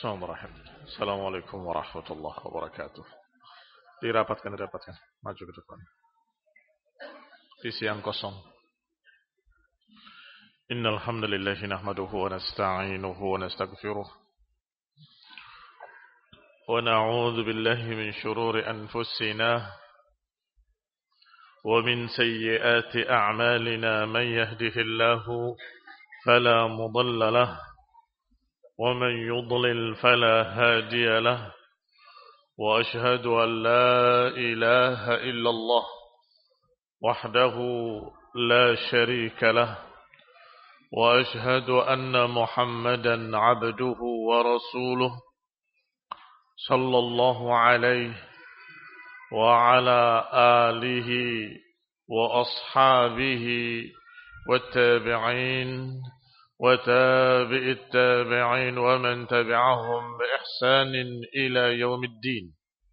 Bismillahirrahmanirrahim. Assalamualaikum warahmatullahi wabarakatuh. Dirapatkan. Maju ke depan. Isi yang kosong. Innal hamdalillah nahmaduhu wa nasta'inuhu wa nastaghfiruh. Wa na'udzu billahi min shururi anfusina wa min sayyiati a'malina man yahdihillahu fala mudilla lahu ومن يضلل فلا هادي له وأشهد أن لا إله إلا الله وحده لا شريك له وأشهد أن محمدا عبده ورسوله صلى الله عليه وعلى آله وأصحابه والتابعين وتابع التابعين ومن تبعهم بإحسان إلى يوم الدين.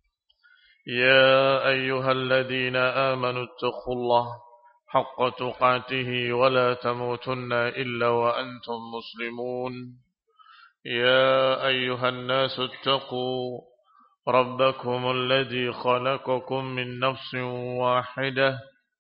يا أيها الذين آمنوا اتقوا الله حق تقاته ولا تموتن إلا وأنتم مسلمون. يا أيها الناس اتقوا ربكم الذي خلقكم من نفس واحدة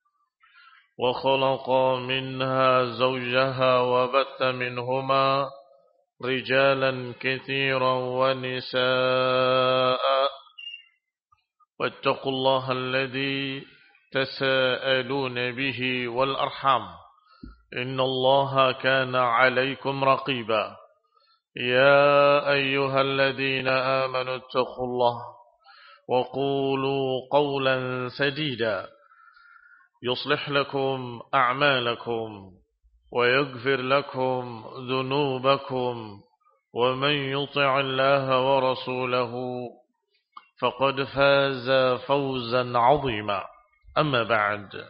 وخلق منها زوجها وبث منهما رجالا كثيرا ونساء واتقوا الله الذي تساءلون به والأرحام إن الله كان عليكم رقيبا. يا أيها الذين آمنوا اتقوا الله وقولوا قولا سديدا يصلح لكم أعمالكم ويغفر لكم ذنوبكم ومن يطع الله ورسوله فقد فاز فوزا عظيما. أما بعد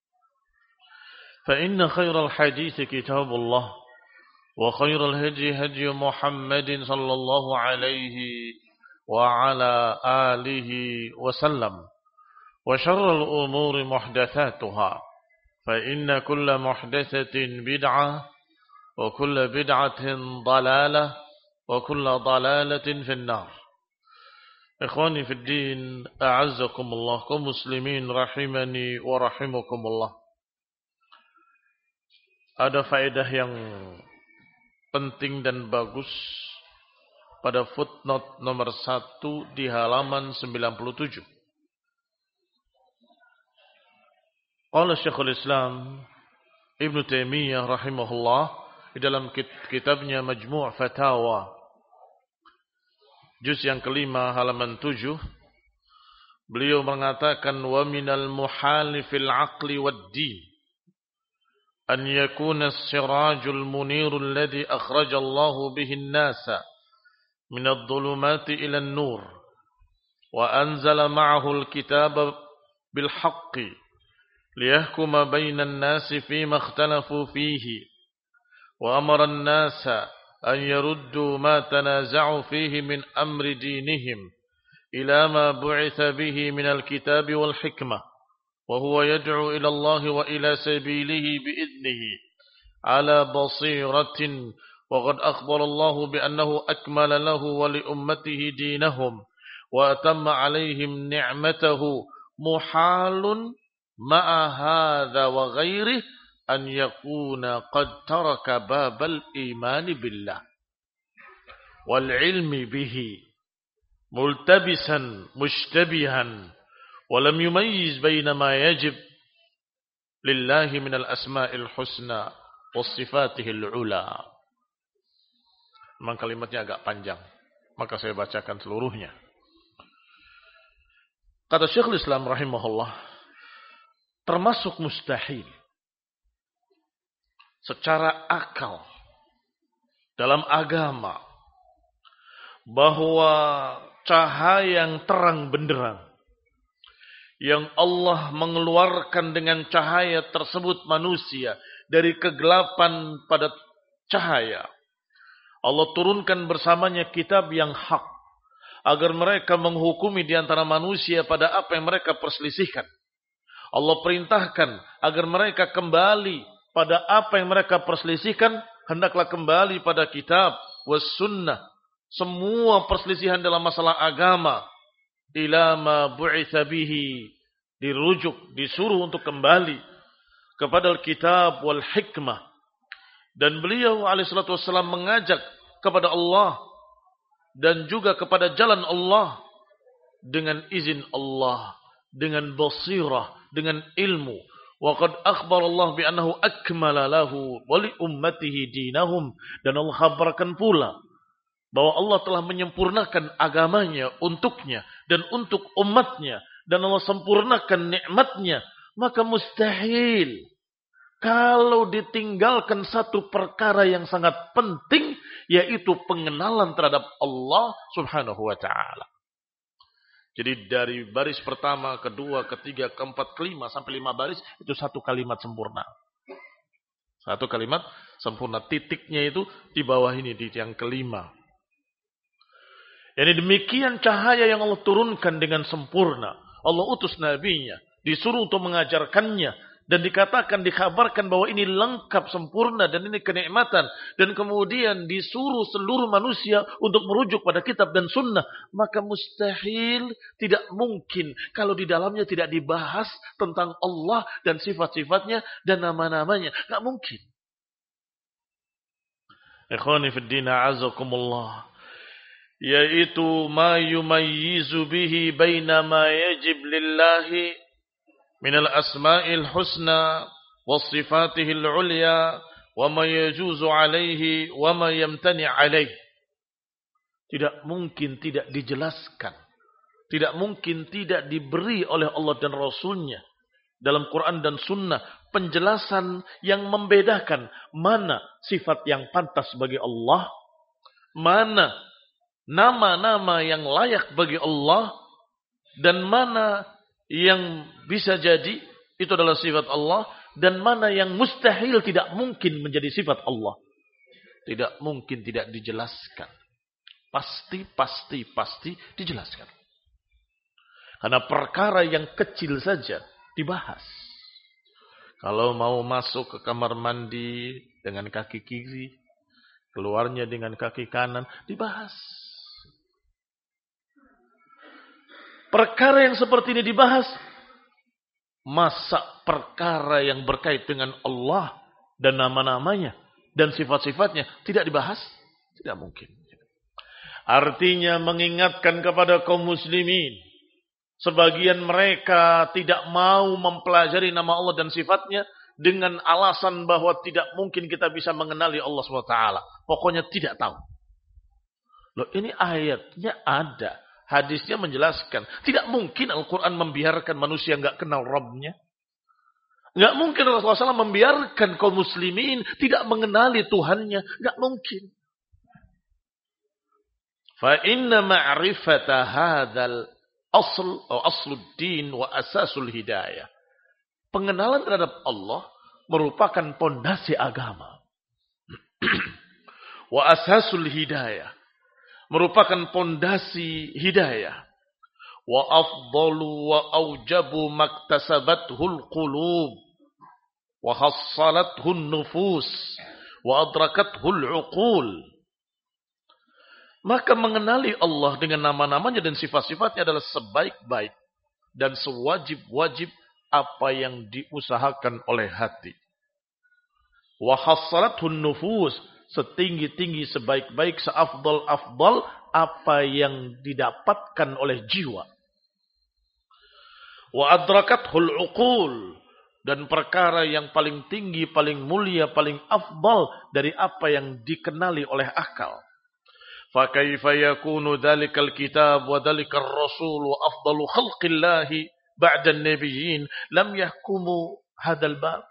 فإن خير الحديث كتاب الله وخير الهدي هدي محمد صلى الله عليه وعلى آله وسلم وشر الأمور محدثاتها فإن كل محدثة بدعة وكل بدعة ضلالة وكل ضلالة في النار. إخواني في الدين أعزكم الله كمسلمين رحمني ورحمكم الله. Ada faedah yang penting dan bagus pada footnote nomor 1 di halaman 97. Qala Syekhul Islam Ibnu Taimiyah rahimahullah di dalam kitabnya Majmu' Fatawa juz yang kelima halaman 7, beliau mengatakan wa minal muhali fil aqli wad din an yakuna as-sirajul munirul ladzi akhraja Allah bihi an-nasa min adh-dhulumati ila an-nur wa anzala ma'ahu al-kitaba bil haqqi ليحكم بين الناس فيما اختلفوا فيه وأمر الناس أن يردوا ما تنازعوا فيه من أمر دينهم إلى ما بعث به من الكتاب والحكمة وهو يدعو إلى الله وإلى سبيله بإذنه على بصيرة وقد أخبر الله بأنه أكمل له ولأمته دينهم وأتم عليهم نعمته محال مع هذا وغيره أن يكون قد ترك باب الإيمان بالله والعلم به ملتبسا مشتبها ولم يميز بين ما يجب لله من الأسماء الحسنى وصفاته العلى. Memang kalimatnya agak panjang, maka saya bacakan seluruhnya. Kata Syekhul Islam rahimahullah, termasuk mustahil secara akal dalam agama bahwa cahaya yang terang benderang yang Allah mengeluarkan dengan cahaya tersebut manusia dari kegelapan pada cahaya. Allah turunkan bersamanya kitab yang hak agar mereka menghukumi di antara manusia pada apa yang mereka perselisihkan. Allah perintahkan agar mereka kembali pada apa yang mereka perselisihkan, hendaklah kembali pada kitab was sunnah semua perselisihan dalam masalah agama ila ma bu'itsa bihi, dirujuk, disuruh untuk kembali kepada Alkitab wal hikmah. Dan beliau alaihi salatu wassalam mengajak kepada Allah dan juga kepada jalan Allah dengan izin Allah, dengan basirah, dengan ilmu. Wa qad akhbara Allah bi annahu akmala lahu wa li ummatihi dinahum, dan Allah kabarkan pula bahwa Allah telah menyempurnakan agamanya untuknya dan untuk umatnya, dan Allah sempurnakan nikmatnya. Maka mustahil kalau ditinggalkan satu perkara yang sangat penting, yaitu pengenalan terhadap Allah subhanahu wa ta'ala. Jadi dari baris pertama, kedua, ketiga, keempat, kelima, sampai 5 baris, itu satu kalimat sempurna. Satu kalimat sempurna. Titiknya itu di bawah ini, di yang kelima. Yani demikian cahaya yang Allah turunkan dengan sempurna. Allah utus nabinya, disuruh untuk mengajarkannya, dan dikatakan, dikabarkan bahwa ini lengkap, sempurna, dan ini kenikmatan. Dan kemudian disuruh seluruh manusia untuk merujuk pada kitab dan sunnah. Maka mustahil, tidak mungkin kalau di dalamnya tidak dibahas tentang Allah dan sifat-sifatnya dan nama-namanya. Tidak mungkin. Ikhwani fiddin a'azakumullah. Yaitu ma yumayyizu bihi baina ma yajib lillahi minal asma'il husna wassifatihil ulya wa ma yajuzu alaihi wa ma yamtani alaihi. Tidak mungkin tidak dijelaskan, tidak mungkin tidak diberi oleh Allah dan Rasulnya dalam Quran dan Sunnah penjelasan yang membedakan mana sifat yang pantas bagi Allah, mana nama-nama yang layak bagi Allah, dan mana yang bisa jadi itu adalah sifat Allah, dan mana yang mustahil tidak mungkin menjadi sifat Allah. Tidak mungkin tidak dijelaskan. Pasti dijelaskan. Karena perkara yang kecil saja dibahas. Kalau mau masuk ke kamar mandi dengan kaki kiri, keluarnya dengan kaki kanan, dibahas. Perkara yang seperti ini dibahas. Masa perkara yang berkait dengan Allah dan nama-namanya dan sifat-sifatnya tidak dibahas? Tidak mungkin. Artinya mengingatkan kepada kaum muslimin. Sebagian mereka tidak mau mempelajari nama Allah dan sifatnya dengan alasan bahwa tidak mungkin kita bisa mengenali Allah SWT. Pokoknya tidak tahu. Loh, ini ayatnya ada. Hadisnya menjelaskan. Tidak mungkin Al-Quran membiarkan manusia nggak kenal Rabbnya. Nggak mungkin Rasulullah SAW membiarkan kaum muslimin tidak mengenali Tuhannya. Nggak mungkin. Fa inna ma'rifata hadzal asluddin wa asasul hidayah. Pengenalan terhadap Allah merupakan pondasi agama. Wa asasul hidayah. Merupakan pondasi hidayah. Wa afdalu wa aujabu maktasabathul qulub. Wa hassalathun nufus. Wa adrakathul uqul. Maka mengenali Allah dengan nama-namanya dan sifat-sifatnya adalah sebaik-baik dan sewajib-wajib apa yang diusahakan oleh hati. Wa hassalathun nufus. Setinggi-tinggi, sebaik-baik, seafdal-afdal apa yang didapatkan oleh jiwa. Wa adrakathul uqul, dan perkara yang paling tinggi, paling mulia, paling afdal dari apa yang dikenali oleh akal. Fa kaifa yakunu dzalikal kitab wa dzalikar rasul wa afdalu khalqillahi ba'da an-nabiyyin lam yahkumu hadzal bab.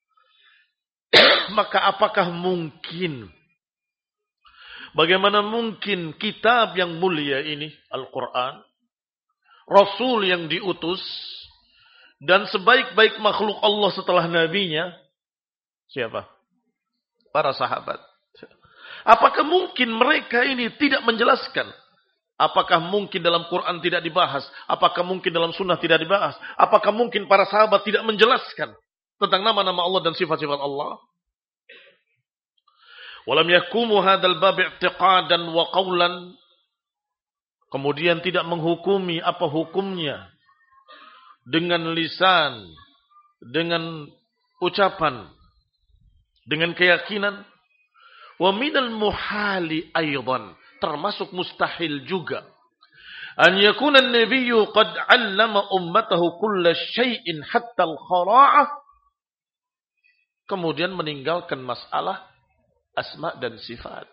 Maka apakah mungkin, bagaimana mungkin kitab yang mulia ini, Al-Quran, Rasul yang diutus, dan sebaik-baik makhluk Allah setelah nabinya, siapa? Para sahabat. Apakah mungkin mereka ini tidak menjelaskan? Apakah mungkin dalam Quran tidak dibahas? Apakah mungkin dalam sunnah tidak dibahas? Apakah mungkin para sahabat tidak menjelaskan tentang nama-nama Allah dan sifat-sifat Allah? Walam yakumu hadzal bab i'tiqadan wa qawlan. Kemudian tidak menghukumi apa hukumnya dengan lisan, dengan ucapan, dengan keyakinan. Wa minal muhali aidan, termasuk mustahil juga. An yakuna an-nabiyyu qad 'allama ummatahu kulla syai'in hatta al-khara'ah. Kemudian meninggalkan masalah asma dan sifat.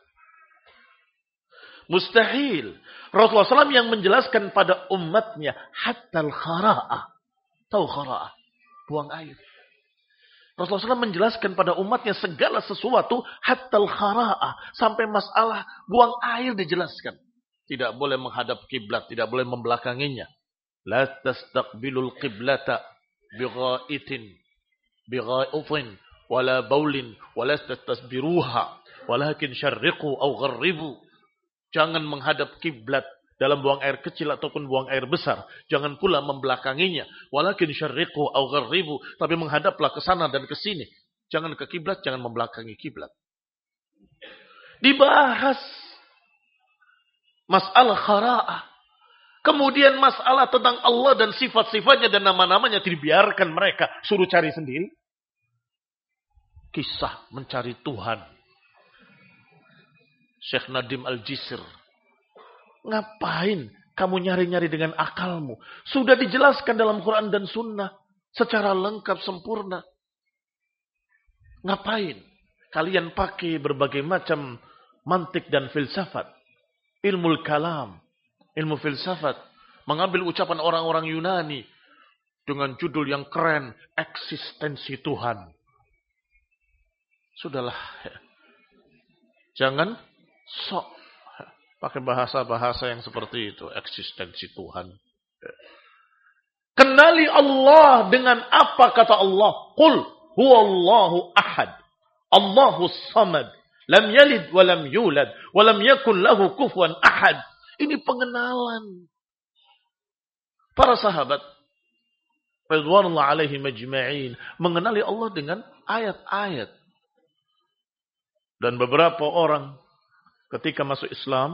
Mustahil. Rasulullah SAW yang menjelaskan pada umatnya hatta al-khara'ah. Tahu khara'ah? Buang air. Rasulullah SAW menjelaskan pada umatnya segala sesuatu hatta al-khara'ah. Sampai masalah buang air dijelaskan. Tidak boleh menghadap kiblat, tidak boleh membelakanginya. La tastaqbilul qiblata bighaitin, bighaitin, wala baulin, wala tastasbiruha, walakin syarriqu aw gharribu. Jangan menghadap kiblat dalam buang air kecil ataupun buang air besar. Jangan pula membelakanginya. Walakin syarriqu aw gharribu, tapi menghadaplah ke sana dan ke sini. Jangan ke kiblat, jangan membelakangi kiblat. Dibahas masalah khara'ah. Kemudian masalah tentang Allah dan sifat-sifatnya dan nama-namanya dibiarkan mereka. Suruh cari sendiri. Kisah mencari Tuhan. Syekh Nadim Al-Jisr. Ngapain kamu nyari-nyari dengan akalmu? Sudah dijelaskan dalam Quran dan Sunnah. Secara lengkap, sempurna. Ngapain? Kalian pakai berbagai macam mantik dan filsafat. Ilmu kalam, ilmu filsafat, mengambil ucapan orang-orang Yunani dengan judul yang keren, eksistensi Tuhan. Sudahlah, jangan sok pakai bahasa-bahasa yang seperti itu, eksistensi Tuhan. Kenali Allah dengan apa kata Allah? Qul huwallahu ahad, Allahus samad. Lam yalid wa lam yulad wa lam yakun lahu kufuwan ahad. Ini pengenalan para sahabat radhiyallahu alaihim ajma'in mengenali Allah dengan ayat-ayat. Dan beberapa orang ketika masuk Islam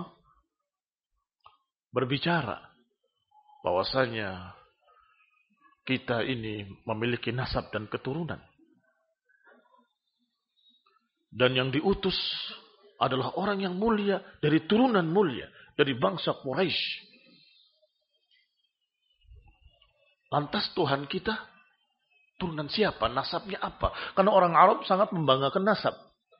berbicara bahwasanya kita ini memiliki nasab dan keturunan. Dan yang diutus adalah orang yang mulia, dari turunan mulia, dari bangsa Quraisy. Lantas Tuhan kita, turunan siapa? Nasabnya apa? Karena orang Arab sangat membanggakan nasab.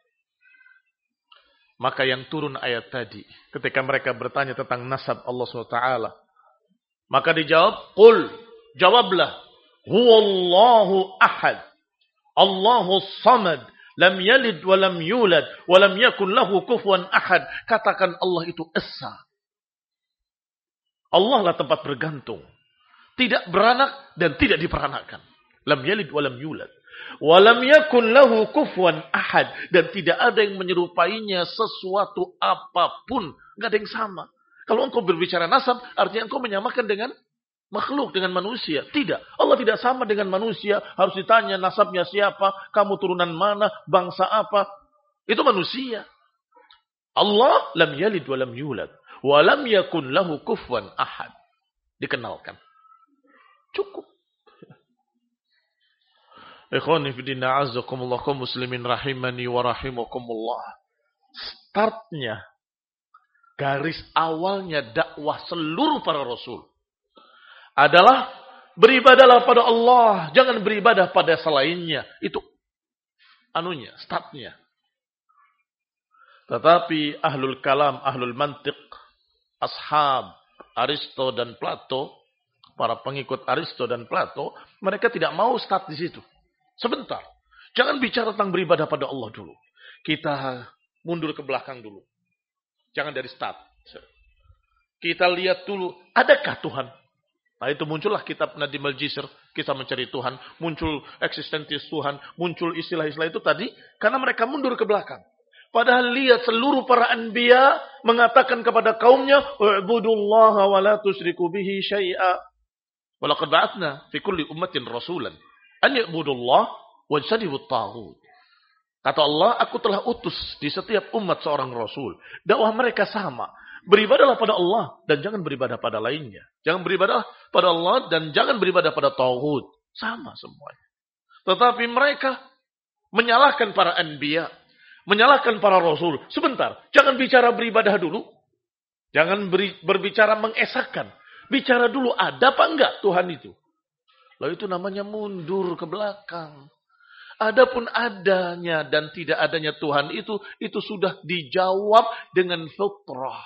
Maka yang turun ayat tadi, ketika mereka bertanya tentang nasab Allah SWT, maka dijawab, Qul, jawablah, huwallahu ahad, Allahus samad. Lam yalid wa lam yulad wa lam yakun lahu kufuwan ahad. Katakan Allah itu esa. Allah lah tempat bergantung. Tidak beranak dan tidak diperanakkan. Lam yalid wa lam yulad. Wa lam yakun lahu kufuwan ahad. Dan tidak ada yang menyerupainya sesuatu apapun. Tidak ada yang sama. Kalau engkau berbicara nasab, artinya engkau menyamakan dengan makhluk, dengan manusia. Tidak. Allah tidak sama dengan manusia. Harus ditanya nasabnya siapa, kamu turunan mana, bangsa apa. Itu manusia. Allah lam yalid wa lam yulad. Wa lam yakun lahu kufuwan ahad. Dikenalkan. Cukup. Ikhwani fidina azakumullah kaum muslimin rahimani wa rahimakumullah. Startnya, garis awalnya dakwah seluruh para rasul adalah beribadahlah pada Allah, jangan beribadah pada selainnya. Itu anunya, startnya. Tetapi ahlul kalam, ahlul mantiq, ashab Aristo dan Plato, para pengikut Aristo dan Plato, mereka tidak mau start di situ. Sebentar. Jangan bicara tentang beribadah pada Allah dulu. Kita mundur ke belakang dulu. Jangan dari start. Kita lihat dulu, adakah Tuhan? Nah itu muncullah kitab Nadim Al-Jisr, kisah mencari Tuhan, muncul eksistensi Tuhan, muncul istilah-istilah itu tadi, karena mereka mundur ke belakang. Padahal lihat seluruh para anbiya mengatakan kepada kaumnya, "U'budullaha wa la tusyriku bihi syai'a." Wa laqad ba'atsna fi kulli ummatin rasulan an ya'budullaha wa yajtanibut taghut. Kata Allah, aku telah utus di setiap umat seorang Rasul. Dakwah mereka sama. Beribadahlah pada Allah dan jangan beribadah pada lainnya. Jangan beribadah pada Allah dan jangan beribadah pada tauhid. Sama semuanya. Tetapi mereka menyalahkan para anbiya. Menyalahkan para Rasul. Sebentar, jangan bicara beribadah dulu. Jangan berbicara mengesahkan. Bicara dulu, ada apa enggak Tuhan itu? Lalu itu namanya mundur ke belakang. Adapun adanya dan tidak adanya Tuhan itu sudah dijawab dengan fitrah.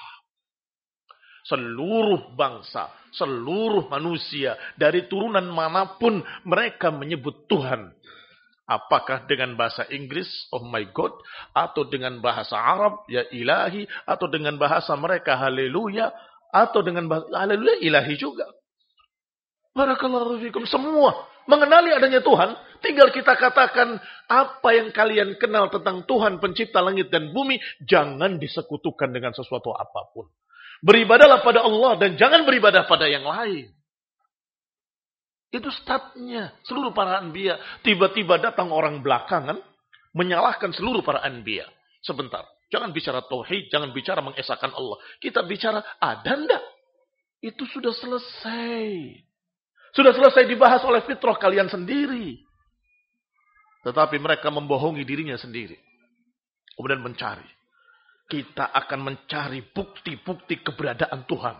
Seluruh bangsa, seluruh manusia, dari turunan manapun mereka menyebut Tuhan. Apakah dengan bahasa Inggris, oh my God, atau dengan bahasa Arab, ya ilahi, atau dengan bahasa mereka, haleluya, atau dengan bahasa haleluya, ilahi juga. Barakallahu fikum, semua mengenali adanya Tuhan, tinggal kita katakan apa yang kalian kenal tentang Tuhan pencipta langit dan bumi, jangan disekutukan dengan sesuatu apapun. Beribadahlah pada Allah dan jangan beribadah pada yang lain. Itu startnya seluruh para anbiya. Tiba-tiba datang orang belakangan menyalahkan seluruh para anbiya. Sebentar, jangan bicara tauhid, jangan bicara mengesahkan Allah. Kita bicara ada enggak? Itu sudah selesai. Sudah selesai dibahas oleh fitrah kalian sendiri. Tetapi mereka membohongi dirinya sendiri. Kemudian mencari. Kita akan mencari bukti-bukti keberadaan Tuhan.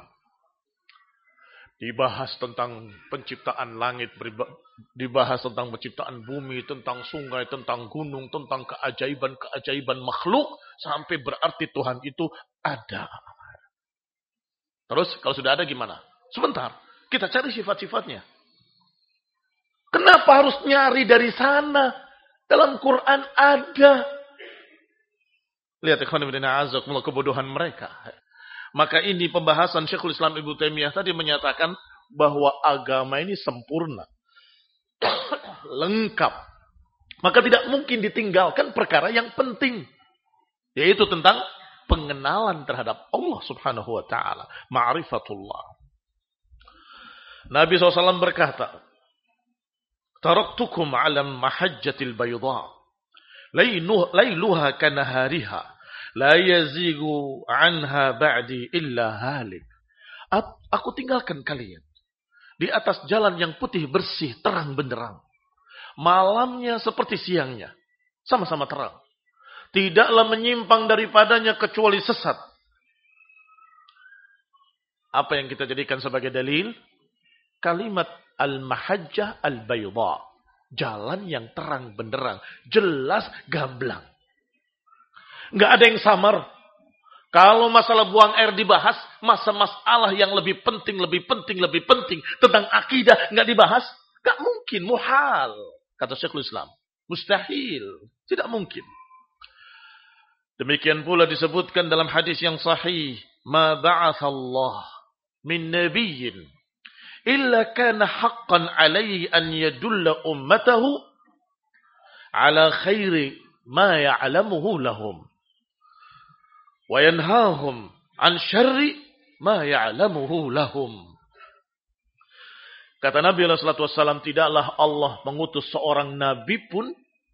Dibahas tentang penciptaan langit, dibahas tentang penciptaan bumi, tentang sungai, tentang gunung, tentang keajaiban-keajaiban makhluk, sampai berarti Tuhan itu ada. Terus kalau sudah ada gimana? Sebentar, kita cari sifat-sifatnya. Kenapa harus nyari dari sana? Dalam Quran ada. Lihat ikhwan fillah azakumullah kebodohan mereka. Maka ini pembahasan Syekhul Islam Ibnu Taimiyah tadi menyatakan bahwa agama ini sempurna. Lengkap. Maka tidak mungkin ditinggalkan perkara yang penting. Yaitu tentang pengenalan terhadap Allah subhanahu wa ta'ala. Ma'rifatullah. Nabi SAW berkata, Taraktukum ala mahajjatil bayda. Lailuha kanahariha. La yazigu anha ba'di illa halik. Aku tinggalkan kalian di atas jalan yang putih bersih, terang benderang. Malamnya seperti siangnya, sama-sama terang. Tidaklah menyimpang daripadanya kecuali sesat. Apa yang kita jadikan sebagai dalil? Kalimat al-mahajjah al-bayda. Jalan yang terang benderang, jelas gamblang. Nggak ada yang samar. Kalau masalah buang air dibahas, masalah yang lebih penting tentang akidah nggak dibahas, nggak mungkin, muhal. Kata Syekhul Islam, mustahil, tidak mungkin. Demikian pula disebutkan dalam hadis yang sahih, ma ba'athallah min nabiyyin illa kana haqqan alaihi an yadulla ummatahu ala khairi ma ya'lamuhu lahum. Wa yanhahum an syarri ma ya'lamuhu lahum. Kata Nabi sallallahu alaihi wasallam, tidaklah Allah mengutus seorang nabi pun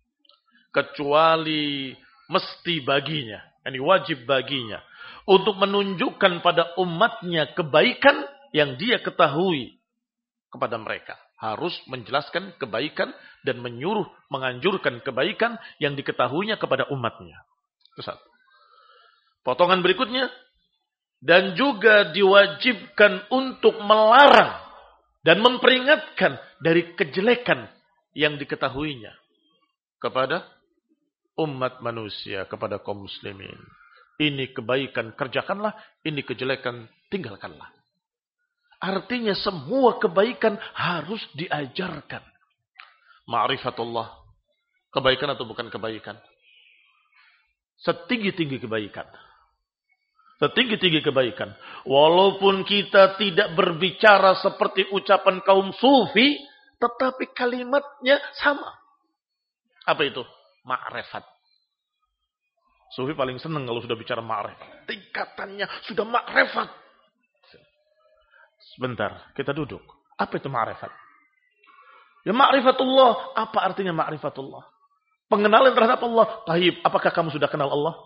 kecuali mesti baginya, yani wajib baginya untuk menunjukkan pada umatnya kebaikan yang dia ketahui kepada mereka. Harus menjelaskan kebaikan dan menyuruh, menganjurkan kebaikan yang diketahuinya kepada umatnya. Itu satu. Potongan berikutnya, dan juga diwajibkan untuk melarang dan memperingatkan dari kejelekan yang diketahuinya kepada umat manusia, kepada kaum muslimin. Ini kebaikan kerjakanlah, ini kejelekan tinggalkanlah. Artinya semua kebaikan harus diajarkan. Ma'rifatullah, kebaikan atau bukan kebaikan? Setinggi-tinggi kebaikan. Setinggi-tinggi kebaikan. Walaupun kita tidak berbicara seperti ucapan kaum sufi, tetapi kalimatnya sama. Apa itu? Ma'rifat. Sufi paling senang kalau sudah bicara ma'rifat. Tingkatannya sudah ma'rifat. Sebentar, kita duduk. Apa itu ma'rifat? Ya ma'rifatullah. Apa artinya ma'rifatullah? Pengenalan terhadap Allah. Taib, apakah kamu sudah kenal Allah?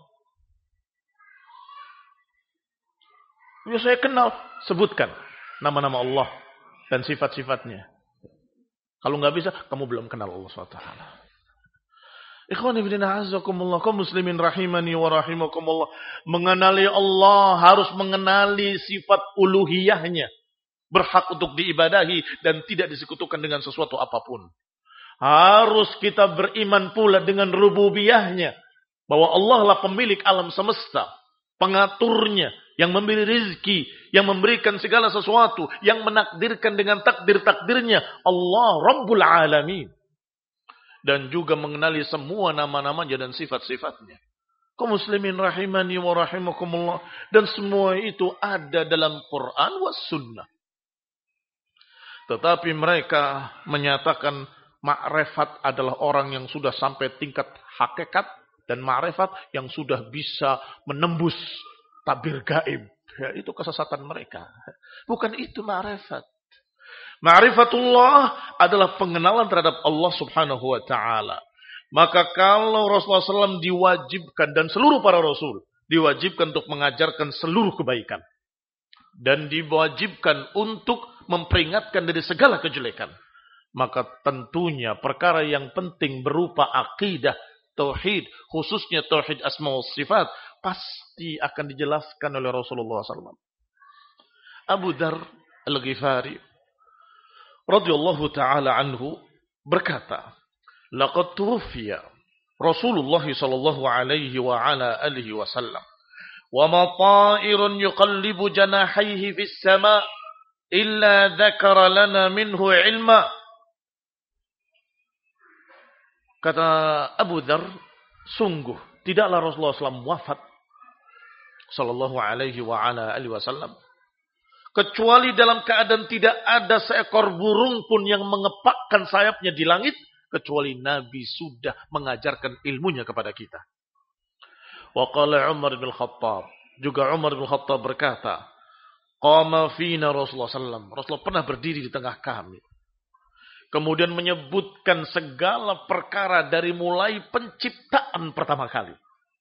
Ya saya kenal. Sebutkan nama-nama Allah dan sifat-sifatnya. Kalau nggak bisa, kamu belum kenal Allah SWT. Ikhwani fillah azakumullah, kaum muslimin rahimani wa rahimakumullah. Mengenali Allah harus mengenali sifat uluhiyahnya. Berhak untuk diibadahi dan tidak disekutukan dengan sesuatu apapun. Harus kita beriman pula dengan rububiyahnya. Bahwa Allah lah pemilik alam semesta. Pengaturnya. Yang memberi rizki. Yang memberikan segala sesuatu. Yang menakdirkan dengan takdir-takdirnya. Allah Rabbul Alamin. Dan juga mengenali semua nama-namanya dan sifat-sifatnya. Kaum muslimin rahimani wa rahimakumullah. Dan semua itu ada dalam Quran wa sunnah. Tetapi mereka menyatakan ma'rifat adalah orang yang sudah sampai tingkat hakikat. Dan ma'rifat yang sudah bisa menembus tabir gaib. Ya, itu kesesatan mereka. Bukan itu ma'rifat. Ma'rifatullah adalah pengenalan terhadap Allah subhanahu wa ta'ala. Maka kalau Rasulullah SAW diwajibkan dan seluruh para Rasul diwajibkan untuk mengajarkan seluruh kebaikan. Dan diwajibkan untuk memperingatkan dari segala kejelekan. Maka tentunya perkara yang penting berupa akidah, tauhid, khususnya tauhid asma wa sifat, pasti akan dijelaskan oleh Rasulullah SAW. Abu Dzar Al-Ghifari radhiyallahu ta'ala anhu berkata, laqad tuwfiya Rasulullah sallallahu alaihi wa ala alihi wasallam wa ma ta'irun yuqallibu janahaihi fis sama' illa dzakara lana minhu ilma. Kata Abu Dzar, sungguh tidaklah Rasulullah SAW wafat sallallahu alaihi wa ala alihi wasallam kecuali dalam keadaan tidak ada seekor burung pun yang mengepakkan sayapnya di langit. Kecuali Nabi sudah mengajarkan ilmunya kepada kita. Wa qala Umar bin Khattab. Juga Umar bin Khattab berkata. Qama fina Rasulullah SAW. Rasulullah pernah berdiri di tengah kami. Kemudian menyebutkan segala perkara dari mulai penciptaan pertama kali.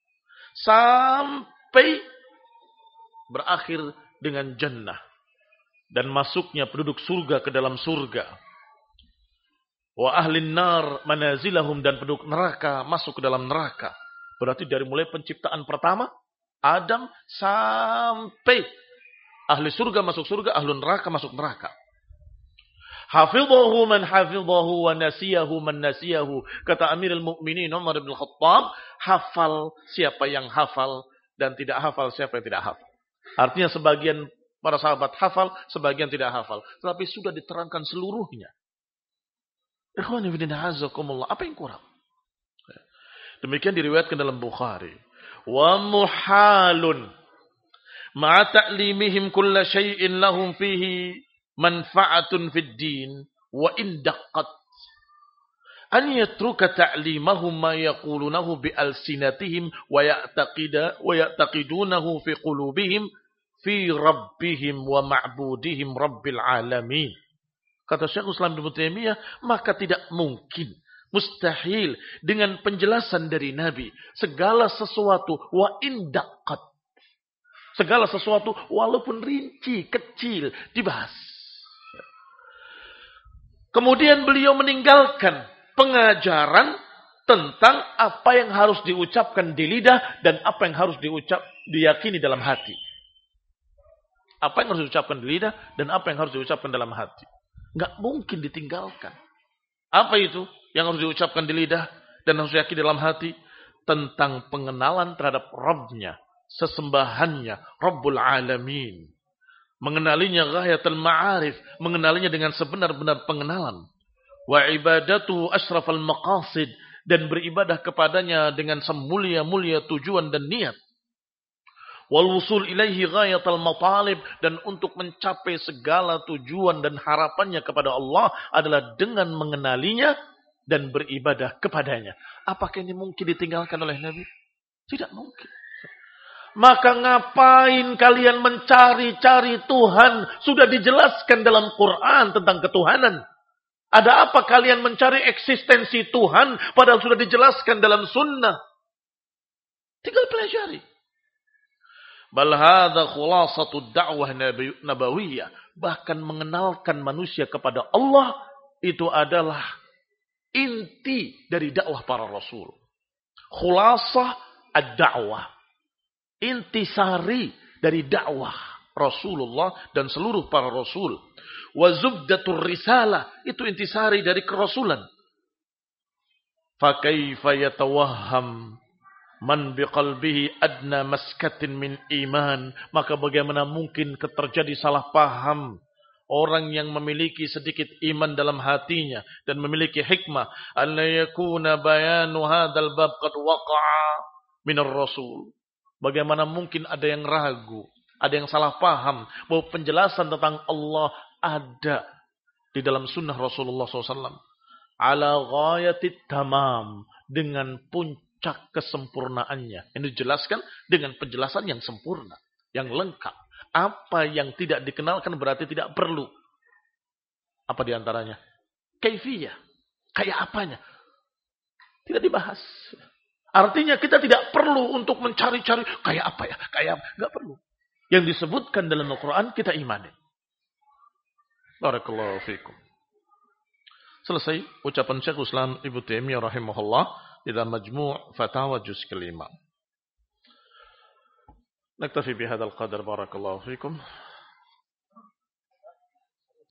Sampai berakhir dengan jannah. Dan masuknya penduduk surga ke dalam surga. Wa ahlin nar manazilahum, dan penduduk neraka masuk ke dalam neraka. Berarti dari mulai penciptaan pertama, Adam, sampai ahli surga masuk surga, ahli neraka masuk neraka. Hafidhahu man hafidhahu wa nasiyahu man nasiyahu. Kata Amirul Mukminin Umar bin Khattab, hafal siapa yang hafal dan tidak hafal siapa yang tidak hafal. Artinya sebagian para sahabat hafal, sebagian tidak hafal. Tetapi sudah diterangkan seluruhnya. Ikhwani fillah azakumullah. Apa yang kurang? Demikian diriwayatkan dalam Bukhari. Wa muhalun ma'a ta'limihim kulla syai'in lahum fihi manfa'atun fid din wa in daqqat an yatruka ta'limahum ma yaqulunahu bi alsinatihim wa ya'taqidunahu fi qulubihim fi rabbihim wa ma'budihim rabbil alamin. Kata Syekhul Islam Ibnu Taimiyah, maka tidak mungkin, mustahil dengan penjelasan dari Nabi segala sesuatu wa indaqat. Segala sesuatu walaupun rinci, kecil dibahas. Kemudian beliau meninggalkan pengajaran tentang apa yang harus diucapkan di lidah dan apa yang harus diyakini dalam hati. Apa yang harus diucapkan di lidah dan apa yang harus diucapkan dalam hati. Enggak mungkin ditinggalkan. Apa itu yang harus diucapkan di lidah dan harus diyakini dalam hati? Tentang pengenalan terhadap Rabbnya, sesembahannya, Rabbul Alamin. Mengenalinya ghayatul ma'arif, mengenalinya dengan sebenar-benar pengenalan. Wa ibadatu asyrafal maqasid, dan beribadah kepadanya dengan semulia-mulia tujuan dan niat. Wal wusul ilaihi ghayatul matalib, dan untuk mencapai segala tujuan dan harapannya kepada Allah adalah dengan mengenalinya dan beribadah kepadanya. Apakah ini mungkin ditinggalkan oleh Nabi? Tidak mungkin. Maka ngapain kalian mencari-cari Tuhan? Sudah dijelaskan dalam Quran tentang ketuhanan. Ada apa kalian mencari eksistensi Tuhan padahal sudah dijelaskan dalam sunnah? Tinggal pelajari. Bal hadza khulasatu da'wah nabawiyah. Bahkan mengenalkan manusia kepada Allah itu adalah inti dari dakwah para rasul. Khulasah ad-da'wah. Intisari dari dakwah Rasulullah dan seluruh para rasul. Wa zubdatur risalah, itu intisari dari kerasulan. Fa kaifa yatawahham man biqalbihi adna maskatin min iman, maka bagaimana mungkin terjadi salah paham orang yang memiliki sedikit iman dalam hatinya dan memiliki hikmah, alla yakuna bayanu hadzal bab qad waqa'a minar rasul. Bagaimana mungkin ada yang ragu, ada yang salah paham bahwa penjelasan tentang Allah ada di dalam sunnah Rasulullah SAW. Ala ghayatit tamam, dengan puncak kesempurnaannya. Ini dijelaskan dengan penjelasan yang sempurna, yang lengkap. Apa yang tidak dikenalkan berarti tidak perlu. Apa diantaranya? Kaifiyah. Kayak apanya? Tidak dibahas. Artinya kita tidak perlu untuk mencari-cari kayak apa ya, kayak apa. Nggak perlu. Yang disebutkan dalam Al-Quran kita imani. Barakallahu fikum. Selesai ucapan Syekhul Islam Ibnu Taimiyah rahimahullah di dalam Majmu' Fatawa juz ke-5. Naktafi bihadzal qadar, barakallahu fikum.